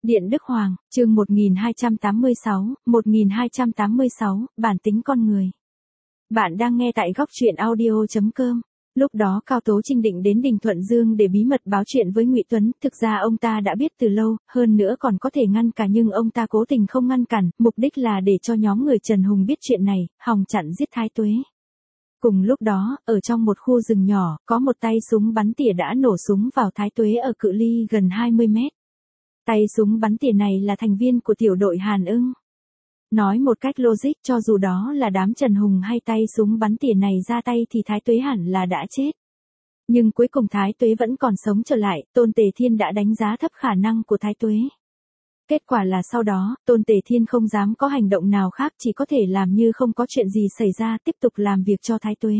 Điện Đức Hoàng, chương 1286, bản tính con người. Bạn đang nghe tại góc truyện audio.com. Lúc đó Cao Tố Trinh định đến Đình Thuận Dương để bí mật báo chuyện với Ngụy Tuấn, thực ra ông ta đã biết từ lâu, hơn nữa còn có thể ngăn cản nhưng ông ta cố tình không ngăn cản, mục đích là để cho nhóm người Trần Hùng biết chuyện này, hòng chặn giết Thái Tuế. Cùng lúc đó, ở trong một khu rừng nhỏ, có một tay súng bắn tỉa đã nổ súng vào Thái Tuế ở cự ly gần 20 mét. Tay súng bắn tỉa này là thành viên của tiểu đội Hàn Ưng. Nói một cách logic, cho dù đó là đám Trần Hùng hay tay súng bắn tỉa này ra tay thì Thái Tuế hẳn là đã chết. Nhưng cuối cùng Thái Tuế vẫn còn sống trở lại, Tôn Tề Thiên đã đánh giá thấp khả năng của Thái Tuế. Kết quả là sau đó, Tôn Tề Thiên không dám có hành động nào khác, chỉ có thể làm như không có chuyện gì xảy ra, tiếp tục làm việc cho Thái Tuế.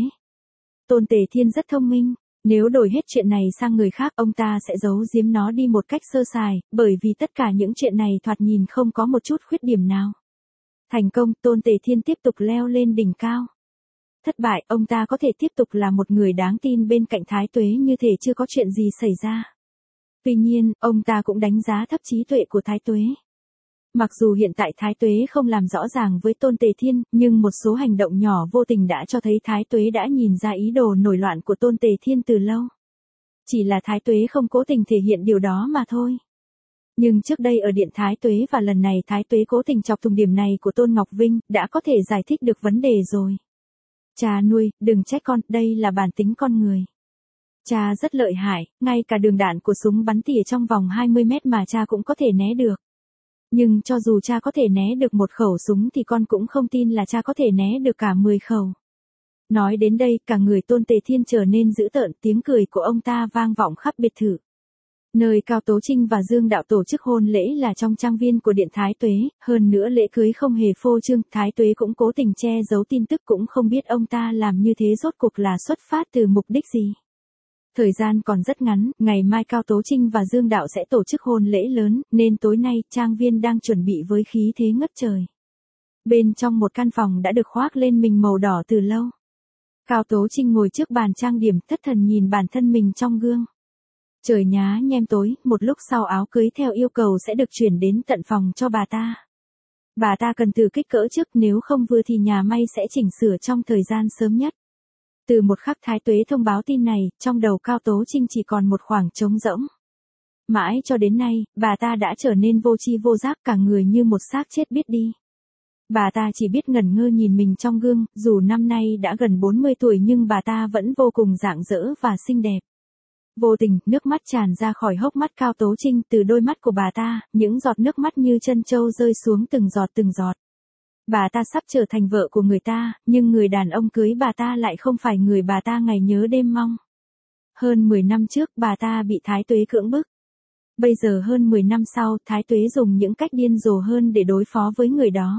Tôn Tề Thiên rất thông minh. Nếu đổi hết chuyện này sang người khác, ông ta sẽ giấu giếm nó đi một cách sơ sài, bởi vì tất cả những chuyện này thoạt nhìn không có một chút khuyết điểm nào. Thành công, Tôn Tề Thiên tiếp tục leo lên đỉnh cao. Thất bại, ông ta có thể tiếp tục là một người đáng tin bên cạnh Thái Tuế như thể chưa có chuyện gì xảy ra. Tuy nhiên, ông ta cũng đánh giá thấp trí tuệ của Thái Tuế. Mặc dù hiện tại Thái Tuế không làm rõ ràng với Tôn Tề Thiên, nhưng một số hành động nhỏ vô tình đã cho thấy Thái Tuế đã nhìn ra ý đồ nổi loạn của Tôn Tề Thiên từ lâu. Chỉ là Thái Tuế không cố tình thể hiện điều đó mà thôi. Nhưng trước đây ở Điện Thái Tuế và lần này Thái Tuế cố tình chọc thủng điểm này của Tôn Ngọc Vinh, đã có thể giải thích được vấn đề rồi. Cha nuôi, đừng trách con, đây là bản tính con người. Cha rất lợi hại, ngay cả đường đạn của súng bắn tỉa trong vòng 20 mét mà cha cũng có thể né được. Nhưng cho dù cha có thể né được một khẩu súng thì con cũng không tin là cha có thể né được cả 10 khẩu. Nói đến đây, cả người Tôn Tề Thiên trở nên dữ tợn, tiếng cười của ông ta vang vọng khắp biệt thự. Nơi Cao Tố Trinh và Dương Đạo tổ chức hôn lễ là trong trang viên của Điện Thái Tuế, hơn nữa lễ cưới không hề phô trương, Thái Tuế cũng cố tình che giấu tin tức, cũng không biết ông ta làm như thế rốt cuộc là xuất phát từ mục đích gì. Thời gian còn rất ngắn, ngày mai Cao Tố Trinh và Dương Đạo sẽ tổ chức hôn lễ lớn, nên tối nay, trang viên đang chuẩn bị với khí thế ngất trời. Bên trong một căn phòng đã được khoác lên mình màu đỏ từ lâu. Cao Tố Trinh ngồi trước bàn trang điểm, thất thần nhìn bản thân mình trong gương. Trời nhá nhem tối, một lúc sau áo cưới theo yêu cầu sẽ được chuyển đến tận phòng cho bà ta. Bà ta cần thử kích cỡ trước, nếu không vừa thì nhà may sẽ chỉnh sửa trong thời gian sớm nhất. Từ một khắc Thái Tuế thông báo tin này, trong đầu Cao Tố Trinh chỉ còn một khoảng trống rỗng. Mãi cho đến nay, bà ta đã trở nên vô tri vô giác, cả người như một xác chết biết đi. Bà ta chỉ biết ngẩn ngơ nhìn mình trong gương, dù năm nay đã gần 40 tuổi nhưng bà ta vẫn vô cùng rạng rỡ và xinh đẹp. Vô tình, nước mắt tràn ra khỏi hốc mắt Cao Tố Trinh, từ đôi mắt của bà ta, những giọt nước mắt như chân trâu rơi xuống từng giọt từng giọt. Bà ta sắp trở thành vợ của người ta, nhưng người đàn ông cưới bà ta lại không phải người bà ta ngày nhớ đêm mong. Hơn 10 năm trước, bà ta bị Thái Tuế cưỡng bức. Bây giờ hơn 10 năm sau, Thái Tuế dùng những cách điên rồ hơn để đối phó với người đó.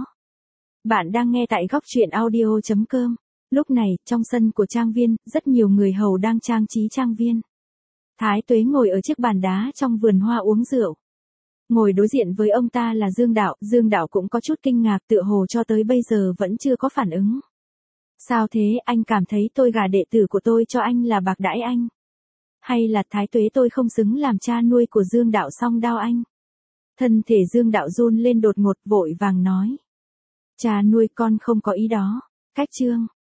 Bạn đang nghe tại góc truyện audio.com. Lúc này, trong sân của trang viên, rất nhiều người hầu đang trang trí trang viên. Thái Tuế ngồi ở chiếc bàn đá trong vườn hoa uống rượu. Ngồi đối diện với ông ta là Dương Đạo cũng có chút kinh ngạc, tựa hồ cho tới bây giờ vẫn chưa có phản ứng. Sao thế, anh cảm thấy tôi gả đệ tử của tôi cho anh là bạc đãi anh? Hay là Thái Tuế tôi không xứng làm cha nuôi của Dương Đạo song đao anh? Thân thể Dương Đạo run lên đột ngột, vội vàng nói. Cha nuôi, con không có ý đó. Cách chương.